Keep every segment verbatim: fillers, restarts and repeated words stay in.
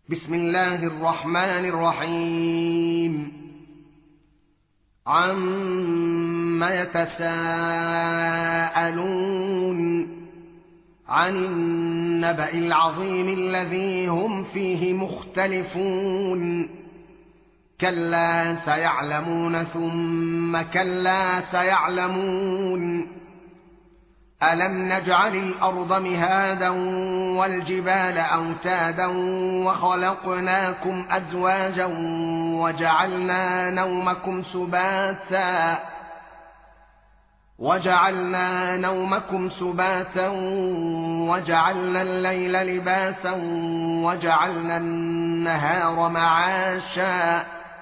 بسم الله الرحمن الرحيم. عَمَّ يتساءلون عن النبأ العظيم الذي هم فيه مختلفون كلا سيعلمون ثم كلا سيعلمون ألم نجعل الأرض مهادا والجبال أوتادا وخلقناكم أزواجا وجعلنا نومكم سباتا وجعلنا نومكم سباتا وجعلنا الليل لباسا وجعلنا النهار معاشا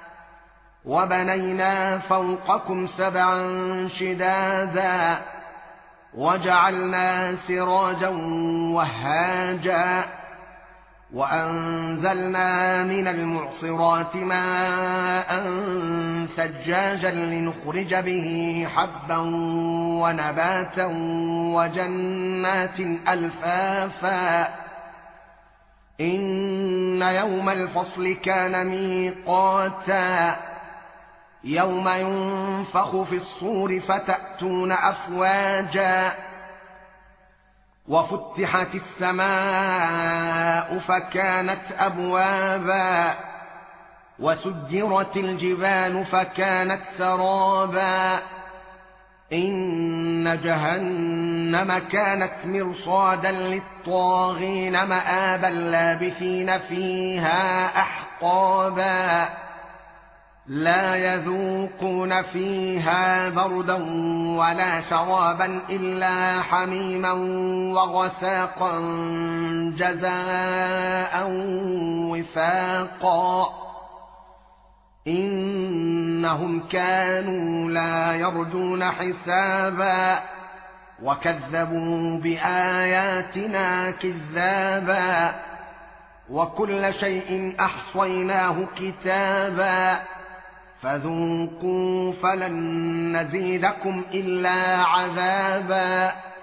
وبنينا فوقكم سبعا شدادا وجعلنا سراجا وهاجا وأنزلنا من المعصرات ماء ثجاجا لنخرج به حبا ونباتا وجنات ألفافا إن يوم الفصل كان ميقاتا يوم ينفخ في الصور فتأتون أفواجا وفتحت السماء فكانت أبوابا وسجرت الجبال فكانت سرابا إن جهنم كانت مرصادا للطاغين مآبا لابثين فيها أحقابا لا يذوقون فيها بردا ولا شرابا إلا حميما وغساقا جزاء وفاقا إنهم كانوا لا يرجون حسابا وكذبوا بآياتنا كذابا وكل شيء أحصيناه كتابا فذوقوا فلن نزيدكم إلا عذابا